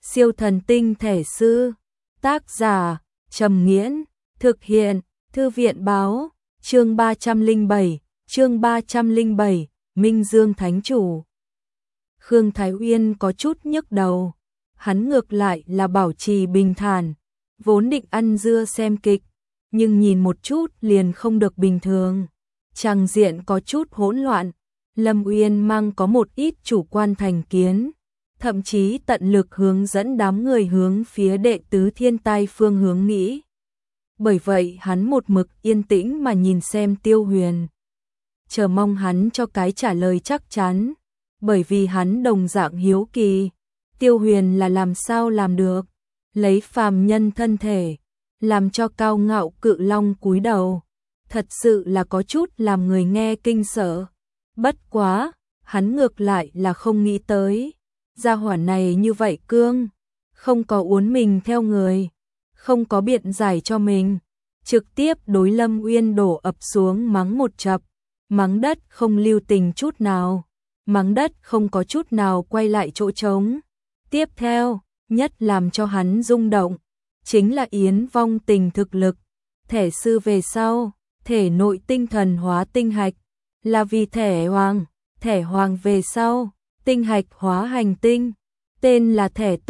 Siêu thần tinh thể sư. Tác giả Trầm Nghiễn. Thực hiện Thư viện Báo. Chương 307, Minh Dương Thánh Chủ. Khương Thái Uyên có chút nhức đầu. Hắn ngược lại là bảo trì bình thản, vốn định ăn dưa xem kịch, nhưng nhìn một chút liền không được bình thường. Tràng diện có chút hỗn loạn, Lâm Uyên mang có một ít chủ quan thành kiến, thậm chí tận lực hướng dẫn đám người hướng phía đệ tứ thiên tai phương hướng nghĩ. Bởi vậy hắn một mực yên tĩnh mà nhìn xem Tiêu Huyền, chờ mong hắn cho cái trả lời chắc chắn, bởi vì hắn đồng dạng hiếu kỳ, Tiêu Huyền là làm sao làm được, lấy phàm nhân thân thể, làm cho cao ngạo cự long cúi đầu, thật sự là có chút làm người nghe kinh sợ. Bất quá, hắn ngược lại là không nghĩ tới, gia hỏa này như vậy cương, không có uốn mình theo người, không có biện giải cho mình, trực tiếp đối Lâm Uyên đổ ập xuống mắng một chập, mắng đất không lưu tình chút nào, mắng đất không có chút nào quay lại chỗ trống. Tiếp theo, nhất làm cho hắn rung động, chính là Yến Vong Tình thực lực, thể sư về sau, thể nội tinh thần hóa tinh hạch, là vì thể hoàng về sau, tinh hạch hóa hành tinh, tên là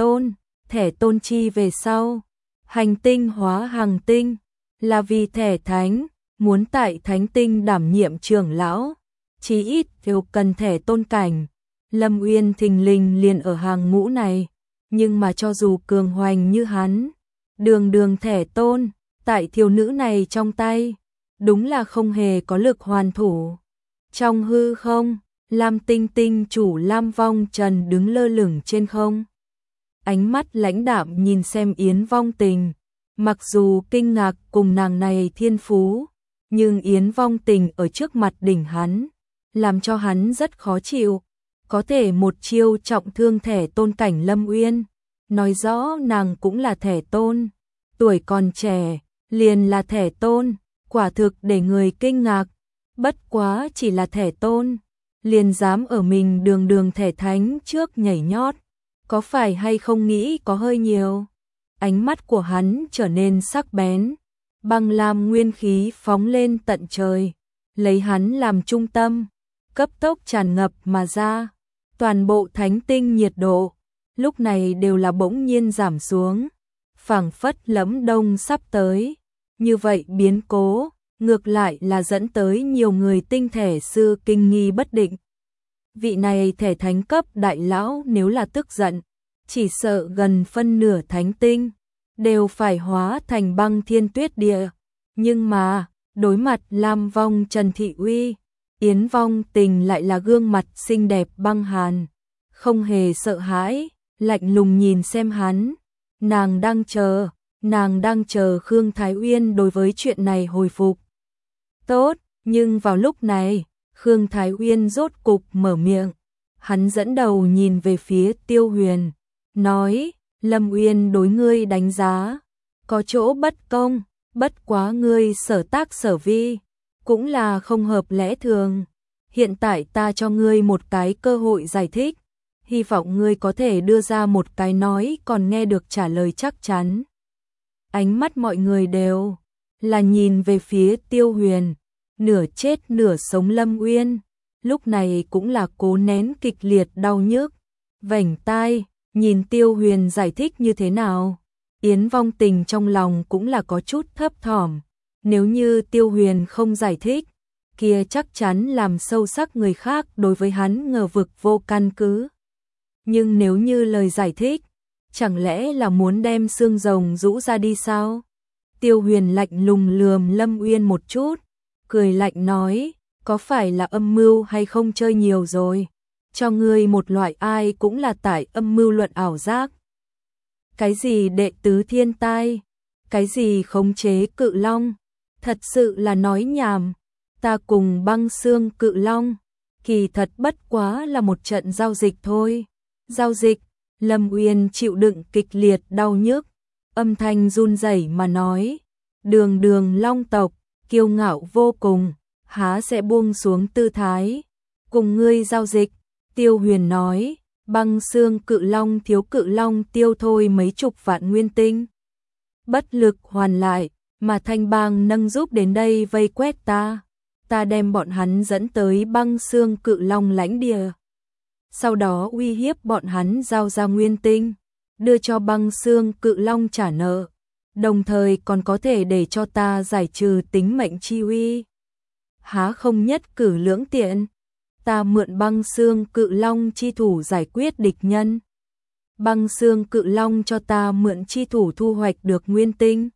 thể tôn chi về sau, hành tinh hóa hằng tinh, là vì thể thánh, muốn tại thánh tinh đảm nhiệm trưởng lão, chí ít đều cần thể tôn cảnh. Lâm Uyên thình lình liền ở hàng ngũ này, nhưng mà cho dù cường hoành như hắn, đường thể tôn, tại thiếu nữ này trong tay, đúng là không hề có lực hoàn thủ. Trong hư không, Lam Tinh Tinh chủ Lam Vong Trần đứng lơ lửng trên không. Ánh mắt lãnh đạm nhìn xem Yến Vong Tình, mặc dù kinh ngạc cùng nàng này thiên phú, nhưng Yến Vong Tình ở trước mặt đỉnh hắn, làm cho hắn rất khó chịu, có thể một chiêu trọng thương thể tôn cảnh Lâm Uyên, nói rõ nàng cũng là thể tôn, tuổi còn trẻ, liền là thể tôn, quả thực để người kinh ngạc, bất quá chỉ là thể tôn, liền dám ở mình đường thể thánh trước nhảy nhót, có phải hay không nghĩ có hơi nhiều. Ánh mắt của hắn trở nên sắc bén, băng lam nguyên khí phóng lên tận trời, lấy hắn làm trung tâm, cấp tốc tràn ngập mà ra, toàn bộ thánh tinh nhiệt độ, lúc này đều là bỗng nhiên giảm xuống, phảng phất lẫm đông sắp tới, như vậy biến cố, ngược lại là dẫn tới nhiều người tinh thể sư kinh nghi bất định. Vị này thể thánh cấp đại lão nếu là tức giận, chỉ sợ gần phân nửa thánh tinh đều phải hóa thành băng thiên tuyết địa, nhưng mà đối mặt Lam Vong Trần Thị Uy, Yến Vong Tình lại là gương mặt xinh đẹp băng hàn, không hề sợ hãi, lạnh lùng nhìn xem hắn, nàng đang chờ Khương Thái Uyên đối với chuyện này hồi phục. Tốt, nhưng vào lúc này, Khương Thái Uyên rốt cục mở miệng, hắn dẫn đầu nhìn về phía Tiêu Huyền, nói, Lâm Uyên đối ngươi đánh giá, có chỗ bất công, bất quá ngươi sở tác sở vi, cũng là không hợp lẽ thường. Hiện tại ta cho ngươi một cái cơ hội giải thích, hy vọng ngươi có thể đưa ra một cái nói còn nghe được trả lời chắc chắn. Ánh mắt mọi người đều là nhìn về phía Tiêu Huyền, nửa chết nửa sống Lâm Uyên, lúc này cũng là cố nén kịch liệt đau nhức, vểnh tai, nhìn Tiêu Huyền giải thích như thế nào. Yến Vong Tình trong lòng cũng là có chút thấp thỏm, nếu như Tiêu Huyền không giải thích, kia chắc chắn làm sâu sắc người khác đối với hắn ngờ vực vô căn cứ. Nhưng nếu như lời giải thích, chẳng lẽ là muốn đem xương rồng rũ ra đi sao? Tiêu Huyền lạnh lùng lườm Lâm Uyên một chút, cười lạnh nói, có phải là âm mưu hay không chơi nhiều rồi? Cho ngươi một loại ai cũng là tại âm mưu luận ảo giác. Cái gì đệ tứ thiên tai? Cái gì khống chế cự long? Thật sự là nói nhảm. Ta cùng băng xương cự long, kỳ thật bất quá là một trận giao dịch thôi. Giao dịch, Lâm Uyên chịu đựng kịch liệt đau nhức, âm thanh run rẩy mà nói, đường long tộc, kiêu ngạo vô cùng, há sẽ buông xuống tư thái, cùng ngươi giao dịch. Tiêu Huyền nói, Băng xương cự long thiếu cự long tiêu thôi mấy chục vạn nguyên tinh. Bất lực hoàn lại, mà Thanh Bang nâng giúp đến đây vây quét ta. Ta đem bọn hắn dẫn tới băng xương cự long lãnh địa. Sau đó uy hiếp bọn hắn giao ra nguyên tinh, đưa cho băng xương cự long trả nợ. Đồng thời còn có thể để cho ta giải trừ tính mệnh chi uy. Há không nhất cử lưỡng tiện. Ta mượn băng xương cự long chi thủ giải quyết địch nhân. Băng xương cự long cho ta mượn chi thủ thu hoạch được nguyên tinh.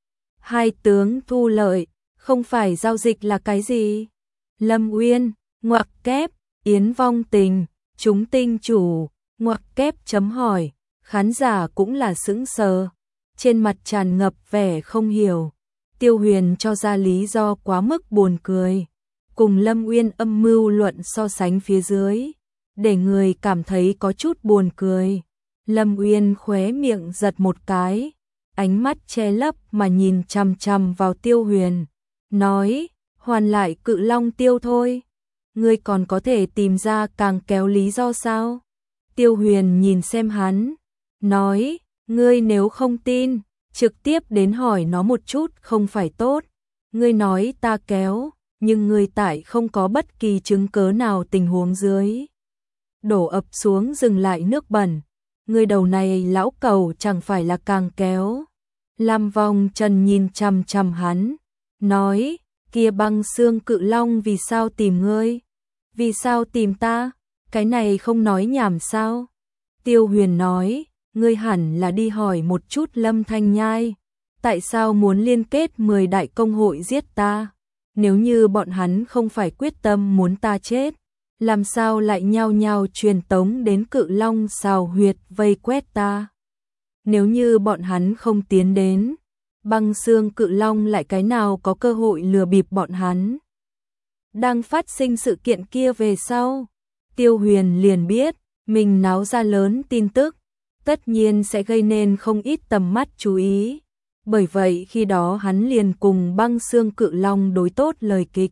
Hai tướng thu lợi, không phải giao dịch là cái gì? Lâm Uyên, ngoặc kép, Yến Vong Tình, chúng tinh chủ, ngoặc kép chấm hỏi, khán giả cũng là sững sờ, trên mặt tràn ngập vẻ không hiểu. Tiêu Huyền cho ra lý do quá mức buồn cười, cùng Lâm Uyên âm mưu luận so sánh phía dưới, để người cảm thấy có chút buồn cười. Lâm Uyên khóe miệng giật một cái, ánh mắt che lấp mà nhìn chằm chằm vào Tiêu Huyền, nói, hoàn lại cự long tiêu thôi. Ngươi còn có thể tìm ra càng kéo lý do sao? Tiêu Huyền nhìn xem hắn, nói, ngươi nếu không tin, trực tiếp đến hỏi nó một chút không phải tốt. Ngươi nói ta kéo, nhưng ngươi tại không có bất kỳ chứng cớ nào tình huống dưới. Đổ ập xuống dừng lại nước bẩn. Ngươi đầu này lão cẩu chẳng phải là càng kéo. Lam Vong Trần nhìn chằm chằm hắn, nói, kia băng xương cự long vì sao tìm ngươi? Vì sao tìm ta? Cái này không nói nhảm sao? Tiêu Huyền nói, ngươi hẳn là đi hỏi một chút Lâm Thanh Nhai. Tại sao muốn liên kết 10 đại công hội giết ta? Nếu như bọn hắn không phải quyết tâm muốn ta chết, làm sao lại nhao nhao truyền tống đến cự long xào huyệt vây quét ta? Nếu như bọn hắn không tiến đến, băng xương cự long lại cái nào có cơ hội lừa bịp bọn hắn? Đang phát sinh sự kiện kia về sau, Tiêu Huyền liền biết, mình náo ra lớn tin tức, tất nhiên sẽ gây nên không ít tầm mắt chú ý. Bởi vậy khi đó hắn liền cùng băng xương cự long đối tốt lời kịch.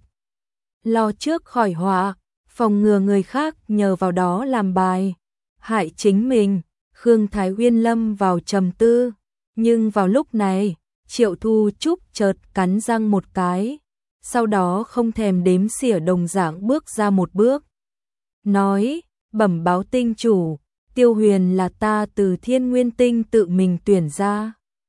Lo trước khỏi họa, phòng ngừa người khác nhờ vào đó làm bài, hại chính mình. Khương Thái Uyên lâm vào trầm tư, nhưng vào lúc này, Triệu Thu Trúc chợt cắn răng một cái, sau đó không thèm đếm xỉa đồng dạng bước ra một bước. Nói, bẩm báo tinh chủ, Tiêu Huyền là ta từ Thiên Nguyên Tinh tự mình tuyển ra.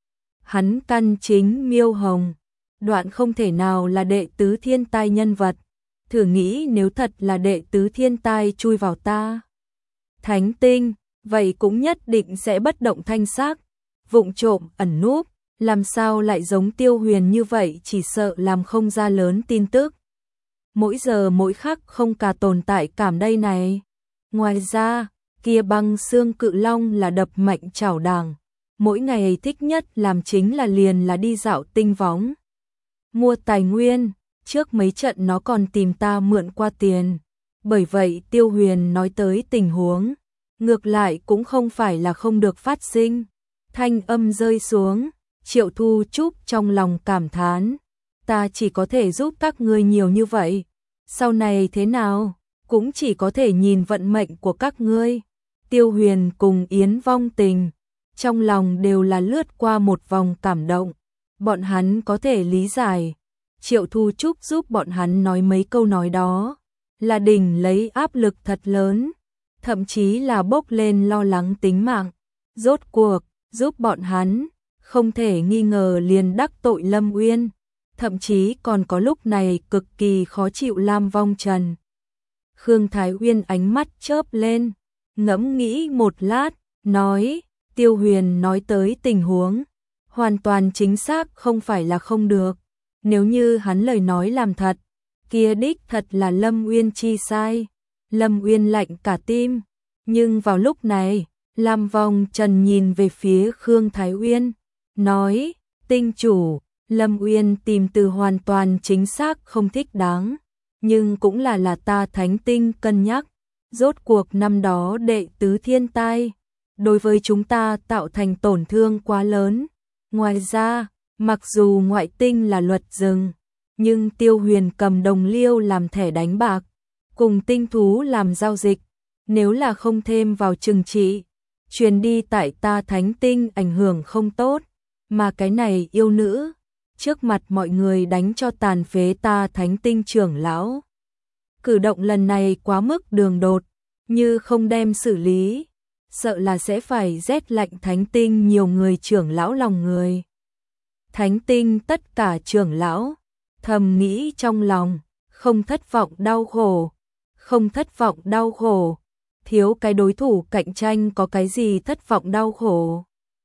Hắn căn chính Miêu Hồng, đoạn không thể nào là đệ tứ thiên tai nhân vật. Thử nghĩ nếu thật là đệ tứ thiên tai chui vào ta Thánh Tinh, vậy cũng nhất định sẽ bất động thanh sắc, vụng trộm ẩn núp, làm sao lại giống Tiêu Huyền như vậy, chỉ sợ làm không ra lớn tin tức. Mỗi giờ mỗi khắc không cả tồn tại cảm đây này. Ngoài ra, kia băng xương cự long là đập mạnh chảo đàng, mỗi ngày thích nhất làm chính là liền là đi dạo tinh võng, mua tài nguyên, trước mấy trận nó còn tìm ta mượn qua tiền. Bởi vậy Tiêu Huyền nói tới tình huống, ngược lại cũng không phải là không được phát sinh. Thanh âm rơi xuống, Triệu Thu Trúc trong lòng cảm thán, ta chỉ có thể giúp các ngươi nhiều như vậy, sau này thế nào, cũng chỉ có thể nhìn vận mệnh của các ngươi. Tiêu Huyền cùng Yến Vong Tình, trong lòng đều là lướt qua một vòng cảm động, bọn hắn có thể lý giải. Triệu Thu Trúc giúp bọn hắn nói mấy câu nói đó, là đỉnh lấy áp lực thật lớn, thậm chí là bốc lên lo lắng tính mạng. Rốt cuộc, giúp bọn hắn, không thể nghi ngờ liền đắc tội Lâm Uyên, thậm chí còn có lúc này cực kỳ khó chịu Lam Vong Trần. Khương Thái Uyên ánh mắt chớp lên, ngẫm nghĩ một lát, nói, Tiêu Huyền nói tới tình huống, hoàn toàn chính xác không phải là không được. Nếu như hắn lời nói làm thật, kia đích thật là Lâm Uyên chi sai. Lâm Uyên lạnh cả tim, nhưng vào lúc này, Lam Vong Trần nhìn về phía Khương Thái Uyên, nói, tinh chủ, Lâm Uyên tìm từ hoàn toàn chính xác không thích đáng, nhưng cũng là ta Thánh Tinh cân nhắc, rốt cuộc năm đó đệ tứ thiên tai, đối với chúng ta tạo thành tổn thương quá lớn. Ngoài ra, mặc dù ngoại tinh là luật rừng, nhưng Tiêu Huyền cầm đồng liêu làm thẻ đánh bạc, cùng tinh thú làm giao dịch, nếu là không thêm vào trừng trị, truyền đi tại ta thánh tinh ảnh hưởng không tốt, mà cái này yêu nữ, trước mặt mọi người đánh cho tàn phế ta thánh tinh trưởng lão. Cử động lần này quá mức đường đột, như không đem xử lý, sợ là sẽ phải rét lạnh thánh tinh nhiều người trưởng lão lòng người. Thánh tinh tất cả trưởng lão, thầm nghĩ trong lòng, không thất vọng đau khổ, không thất vọng đau khổ, thiếu cái đối thủ cạnh tranh có cái gì thất vọng đau khổ.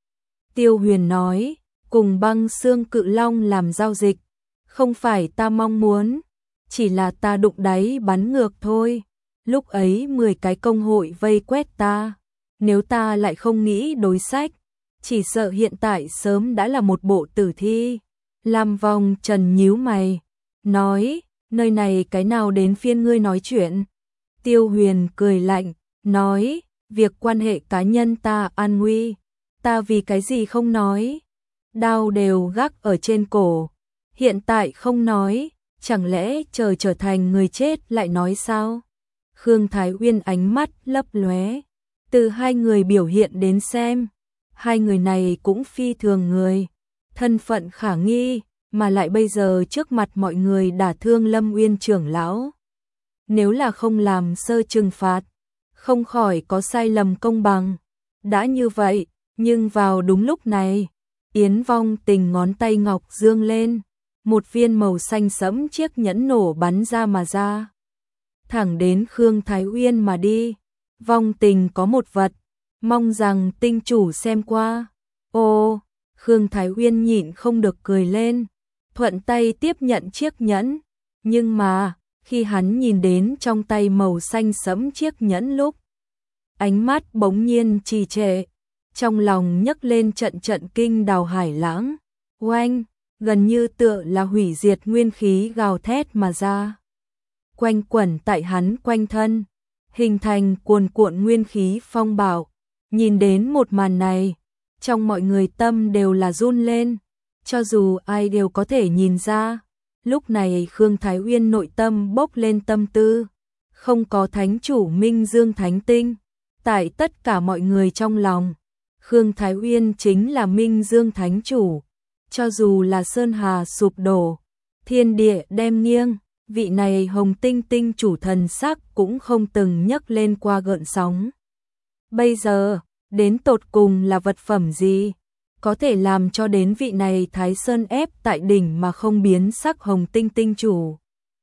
Tiêu Huyền nói, cùng Băng Xương Cự Long làm giao dịch, không phải ta mong muốn, chỉ là ta đụng đáy bắn ngược thôi. Lúc ấy 10 cái công hội vây quét ta, nếu ta lại không nghĩ đối sách, chỉ sợ hiện tại sớm đã là một bộ tử thi. Lam Vong Trần nhíu mày, nói, nơi này cái nào đến phiên ngươi nói chuyện. Tiêu Huyền cười lạnh, nói, việc quan hệ cá nhân ta an nguy, ta vì cái gì không nói. Đao đều gác ở trên cổ, hiện tại không nói, chẳng lẽ chờ trở thành người chết lại nói sao? Khương Thái Uyên ánh mắt lấp lóe, từ hai người biểu hiện đến xem, hai người này cũng phi thường người, thân phận khả nghi, mà lại bây giờ trước mặt mọi người đả thương Lâm Uyên trưởng lão. Nếu là không làm sơ trừng phạt, không khỏi có sai lầm công bằng. Đã như vậy, nhưng vào đúng lúc này, Yến Vong Tình ngón tay ngọc dương lên, một viên màu xanh sẫm chiếc nhẫn nổ bắn ra mà ra, thẳng đến Khương Thái Uyên mà đi. Vong Tình có một vật, mong rằng tinh chủ xem qua. Ô, Khương Thái Uyên nhịn không được cười lên, thuận tay tiếp nhận chiếc nhẫn, nhưng mà, khi hắn nhìn đến trong tay màu xanh sẫm chiếc nhẫn lúc, ánh mắt bỗng nhiên trì trệ, trong lòng nhấc lên trận trận kinh đào hải lãng, oanh, gần như tựa là hủy diệt nguyên khí gào thét mà ra, quanh quẩn tại hắn quanh thân, hình thành cuồn cuộn nguyên khí phong bạo. Nhìn đến một màn này, trong mọi người tâm đều là run lên, cho dù ai đều có thể nhìn ra, lúc này Khương Thái Uyên nội tâm bốc lên tâm tư, không có thánh chủ Minh Dương Thánh Tinh, tại tất cả mọi người trong lòng, Khương Thái Uyên chính là Minh Dương Thánh chủ, cho dù là sơn hà sụp đổ, thiên địa đem nghiêng, vị này Hồng Tinh Tinh chủ thần sắc cũng không từng nhấc lên qua gợn sóng. Bây giờ, đến tột cùng là vật phẩm gì, có thể làm cho đến vị này Thái Sơn ép tại đỉnh mà không biến sắc Hồng Tinh Tinh chủ.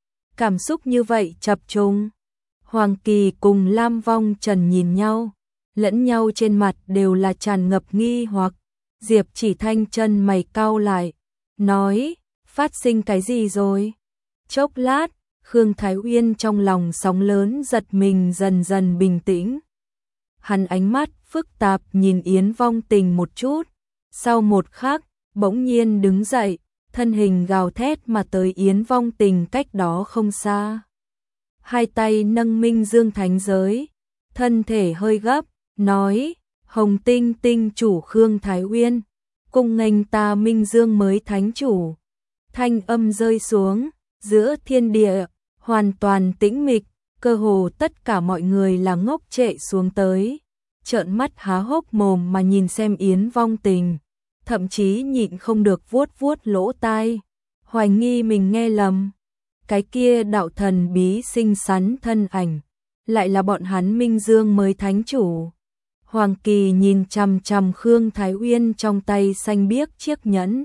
Cảm xúc như vậy chập trùng. Hoàng Kỳ cùng Lam Vong Trần nhìn nhau, lẫn nhau trên mặt đều là tràn ngập nghi hoặc. Diệp Chỉ Thanh chân mày cau lại, nói, phát sinh cái gì rồi? Chốc lát, Khương Thái Uyên trong lòng sóng lớn giật mình dần dần bình tĩnh. Hắn ánh mắt phức tạp nhìn Yến Vong Tình một chút, sau một khắc, bỗng nhiên đứng dậy, thân hình gào thét mà tới Yến Vong Tình cách đó không xa. Hai tay nâng Minh Dương Thánh Giới, thân thể hơi gấp, nói, Hồng Tinh Tinh chủ Khương Thái Uyên, cung nghênh ta Minh Dương mới thánh chủ. Thanh âm rơi xuống, giữa thiên địa, hoàn toàn tĩnh mịch, cơ hồ tất cả mọi người là ngốc trệ xuống tới, trợn mắt há hốc mồm mà nhìn xem Yến Vong Tình, thậm chí nhịn không được vuốt vuốt lỗ tai, hoài nghi mình nghe lầm. Cái kia đạo thần bí xinh xắn thân ảnh, lại là bọn hắn Minh Dương mới thánh chủ. Hoàng Kỳ nhìn chằm chằm Khương Thái Uyên trong tay xanh biếc chiếc nhẫn.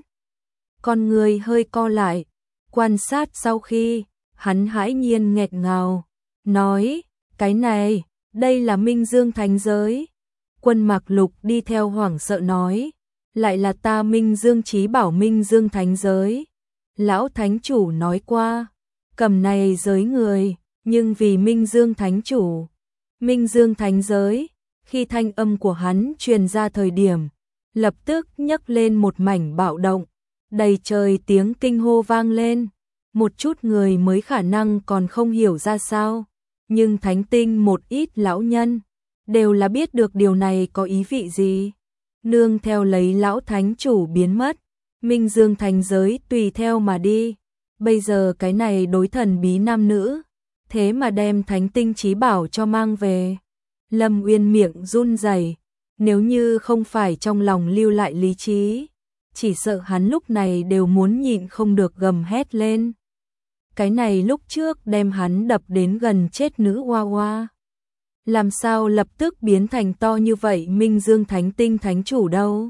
Con người hơi co lại, quan sát sau khi, hắn hãi nhiên nghẹt ngào, nói, cái này, đây là Minh Dương Thánh Giới. Quân Mạc Lục đi theo hoảng sợ nói, lại là ta Minh Dương Chí Bảo Minh Dương Thánh Giới. Lão Thánh Chủ nói qua, cầm này giới người, nhưng vì Minh Dương Thánh Chủ. Minh Dương Thánh Giới, khi thanh âm của hắn truyền ra thời điểm, lập tức nhấc lên một mảnh bạo động, đầy trời tiếng kinh hô vang lên. Một chút người mới khả năng còn không hiểu ra sao, nhưng thánh tinh một ít lão nhân, đều là biết được điều này có ý vị gì. Nương theo lấy lão thánh chủ biến mất, Minh Dương Thánh Giới tùy theo mà đi. Bây giờ cái này đối thần bí nam nữ, thế mà đem thánh tinh chí bảo cho mang về. Lâm Uyên miệng run rẩy, nếu như không phải trong lòng lưu lại lý trí, chỉ sợ hắn lúc này đều muốn nhịn không được gầm hét lên. Cái này lúc trước đem hắn đập đến gần chết nữ Hoa Hoa. Làm sao lập tức biến thành to như vậy Minh Dương Thánh Tinh Thánh Chủ đâu?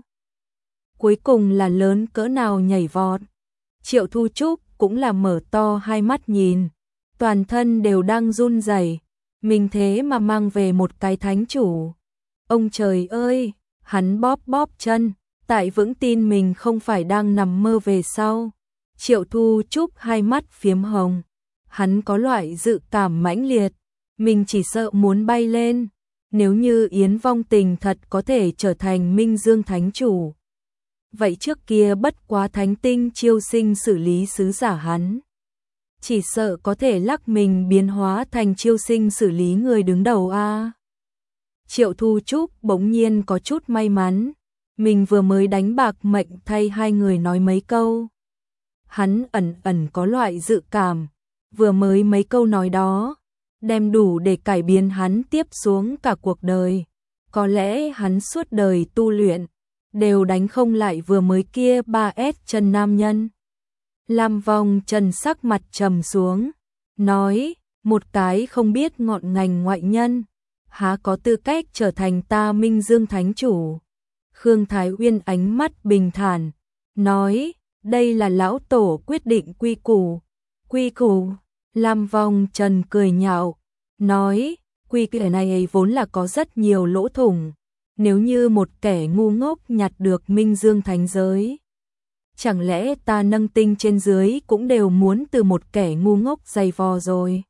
Cuối cùng là lớn cỡ nào nhảy vọt. Triệu Thu Trúc cũng là mở to hai mắt nhìn, toàn thân đều đang run rẩy. Mình thế mà mang về một cái thánh chủ. Ông trời ơi, hắn bóp bóp chân, tại vững tin mình không phải đang nằm mơ về sau. Triệu Thu Trúc hai mắt phiếm hồng, hắn có loại dự cảm mãnh liệt, mình chỉ sợ muốn bay lên. Nếu như Yến Vong Tình thật có thể trở thành Minh Dương Thánh Chủ, vậy trước kia bất quá Thánh Tinh chiêu sinh xử lý sứ giả hắn, chỉ sợ có thể lắc mình biến hóa thành chiêu sinh xử lý người đứng đầu a. Triệu Thu Trúc bỗng nhiên có chút may mắn, mình vừa mới đánh bạc mệnh thay hai người nói mấy câu. Hắn ẩn ẩn có loại dự cảm, vừa mới mấy câu nói đó, đem đủ để cải biến hắn tiếp xuống cả cuộc đời. Có lẽ hắn suốt đời tu luyện, đều đánh không lại vừa mới kia 3S chân nam nhân. Lam Vong Trần sắc mặt trầm xuống, nói, một cái không biết ngọn ngành ngoại nhân, há có tư cách trở thành ta Minh Dương Thánh Chủ. Khương Thái Uyên ánh mắt bình thản, nói, đây là lão tổ quyết định quy củ. Quy củ, Lam Vong Trần cười nhạo, nói, quy củ này vốn là có rất nhiều lỗ thủng, nếu như một kẻ ngu ngốc nhặt được Minh Dương Thánh Giới, chẳng lẽ ta nâng tinh trên dưới cũng đều muốn từ một kẻ ngu ngốc giày vò rồi.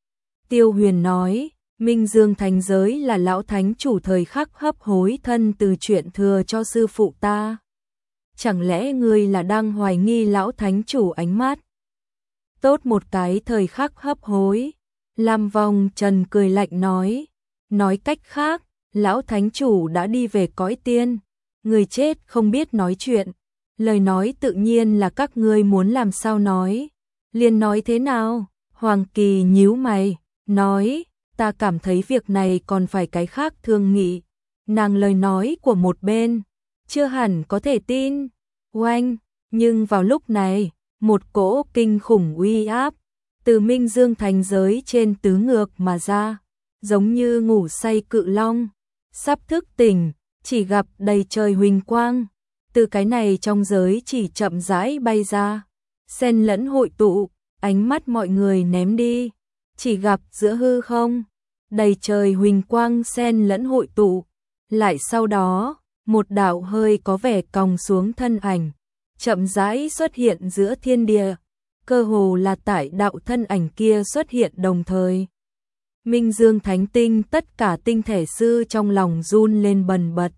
Tiêu Huyền nói, Minh Dương Thánh Giới là lão thánh chủ thời khắc hấp hối thân từ chuyện thừa cho sư phụ ta. Chẳng lẽ ngươi là đang hoài nghi lão thánh chủ ánh mắt? Tốt một cái thời khắc hấp hối. Lam Vong Trần cười lạnh nói cách khác, lão thánh chủ đã đi về cõi tiên, người chết không biết nói chuyện. Lời nói tự nhiên là các ngươi muốn làm sao nói, liền nói thế nào? Hoàng Kỳ nhíu mày, nói, ta cảm thấy việc này còn phải cái khác thương nghị. Nàng lời nói của một bên, chưa hẳn có thể tin. Oanh, nhưng vào lúc này, một cỗ kinh khủng uy áp từ Minh Dương Thánh Giới trên tứ ngược mà ra, giống như ngủ say cự long, sắp thức tỉnh, chỉ gặp đầy trời huỳnh quang. Từ cái này trong giới chỉ chậm rãi bay ra, xen lẫn hội tụ, ánh mắt mọi người ném đi, chỉ gặp giữa hư không, đầy trời huỳnh quang xen lẫn hội tụ, lại sau đó, một đạo hơi có vẻ còng xuống thân ảnh, chậm rãi xuất hiện giữa thiên địa, cơ hồ là tại đạo thân ảnh kia xuất hiện đồng thời. Minh Dương Thánh Tinh tất cả tinh thể sư trong lòng run lên bần bật.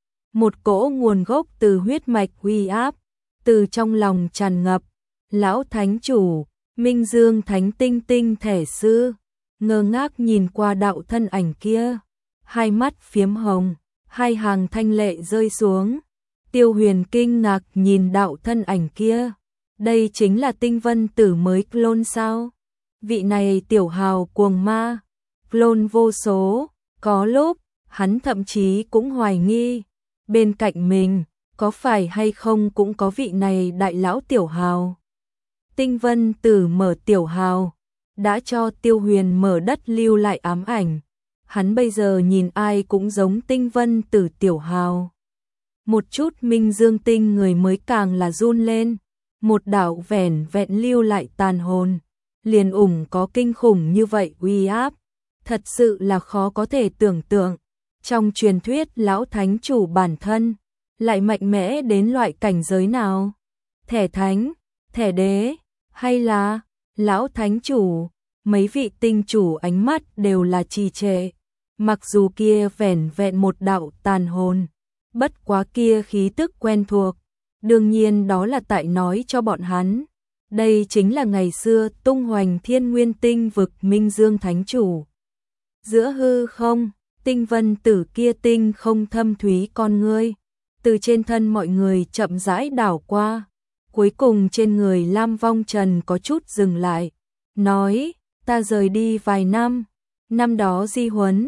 Một cỗ nguồn gốc từ huyết mạch uy áp, từ trong lòng tràn ngập, lão thánh chủ, Minh Dương Thánh Tinh tinh thể sư, ngơ ngác nhìn qua đạo thân ảnh kia, hai mắt phiếm hồng, hai hàng thanh lệ rơi xuống. Tiêu Huyền kinh ngạc nhìn đạo thân ảnh kia, đây chính là Tinh Vân Tử mới clone sao? Vị này tiểu hào cuồng ma, clone vô số, có lúc, hắn thậm chí cũng hoài nghi, bên cạnh mình, có phải hay không cũng có vị này đại lão tiểu hào. Tinh Vân Tử mở tiểu hào, đã cho Tiêu Huyền mở đất lưu lại ám ảnh, hắn bây giờ nhìn ai cũng giống Tinh Vân Tử tiểu hào. Một chút Minh Dương tinh người mới càng là run lên, một đạo vẻn vẹn lưu lại tàn hồn, liền có kinh khủng như vậy uy áp, thật sự là khó có thể tưởng tượng. Trong truyền thuyết lão thánh chủ bản thân lại mạnh mẽ đến loại cảnh giới nào? Thẻ thánh, thẻ đế, hay là lão thánh chủ? Mấy vị tinh chủ ánh mắt đều là trì trệ, mặc dù kia vẻn vẹn một đạo tàn hồn, bất quá kia khí tức quen thuộc, đương nhiên đó là tại nói cho bọn hắn, đây chính là ngày xưa tung hoành thiên nguyên tinh vực Minh Dương Thánh Chủ. Giữa hư không, Tinh Vân Tử kia tinh không thâm thúy con ngươi, từ trên thân mọi người chậm rãi đảo qua, cuối cùng trên người Lam Vong Trần có chút dừng lại, nói, ta rời đi vài năm, năm đó di huấn,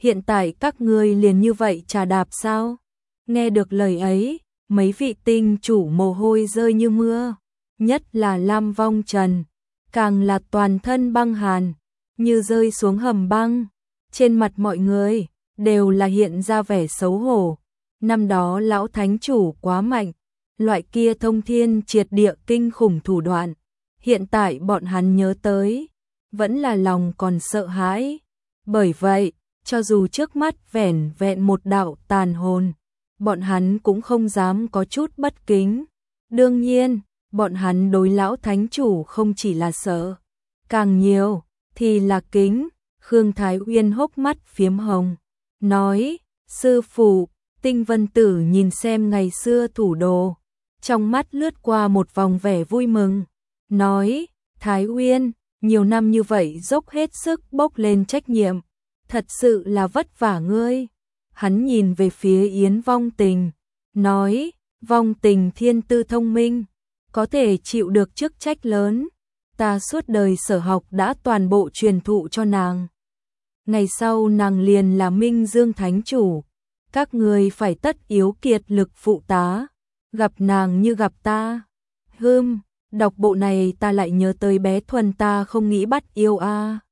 hiện tại các ngươi liền như vậy trà đạp sao? Nghe được lời ấy, mấy vị tinh chủ mồ hôi rơi như mưa, nhất là Lam Vong Trần, càng là toàn thân băng hàn, như rơi xuống hầm băng. Trên mặt mọi người đều là hiện ra vẻ xấu hổ. Năm đó lão thánh chủ quá mạnh, loại kia thông thiên triệt địa kinh khủng thủ đoạn, hiện tại bọn hắn nhớ tới, vẫn là lòng còn sợ hãi. Bởi vậy, cho dù trước mắt vẻn vẹn một đạo tàn hồn, bọn hắn cũng không dám có chút bất kính. Đương nhiên, bọn hắn đối lão thánh chủ không chỉ là sợ, càng nhiều thì là kính. Khương Thái Uyên hốc mắt phiếm hồng, nói, sư phụ. Tinh Vân Tử nhìn xem ngày xưa thủ đồ, trong mắt lướt qua một vòng vẻ vui mừng, nói, Thái Uyên, nhiều năm như vậy dốc hết sức bốc lên trách nhiệm, thật sự là vất vả ngươi. Hắn nhìn về phía Yến Vong Tình, nói, Vong Tình thiên tư thông minh, có thể chịu được chức trách lớn, ta suốt đời sở học đã toàn bộ truyền thụ cho nàng. Ngày sau nàng liền là Minh Dương Thánh Chủ, các người phải tất yếu kiệt lực phụ tá, gặp nàng như gặp ta. Đọc bộ này ta lại nhớ tới bé Thuần ta không nghĩ bắt yêu a.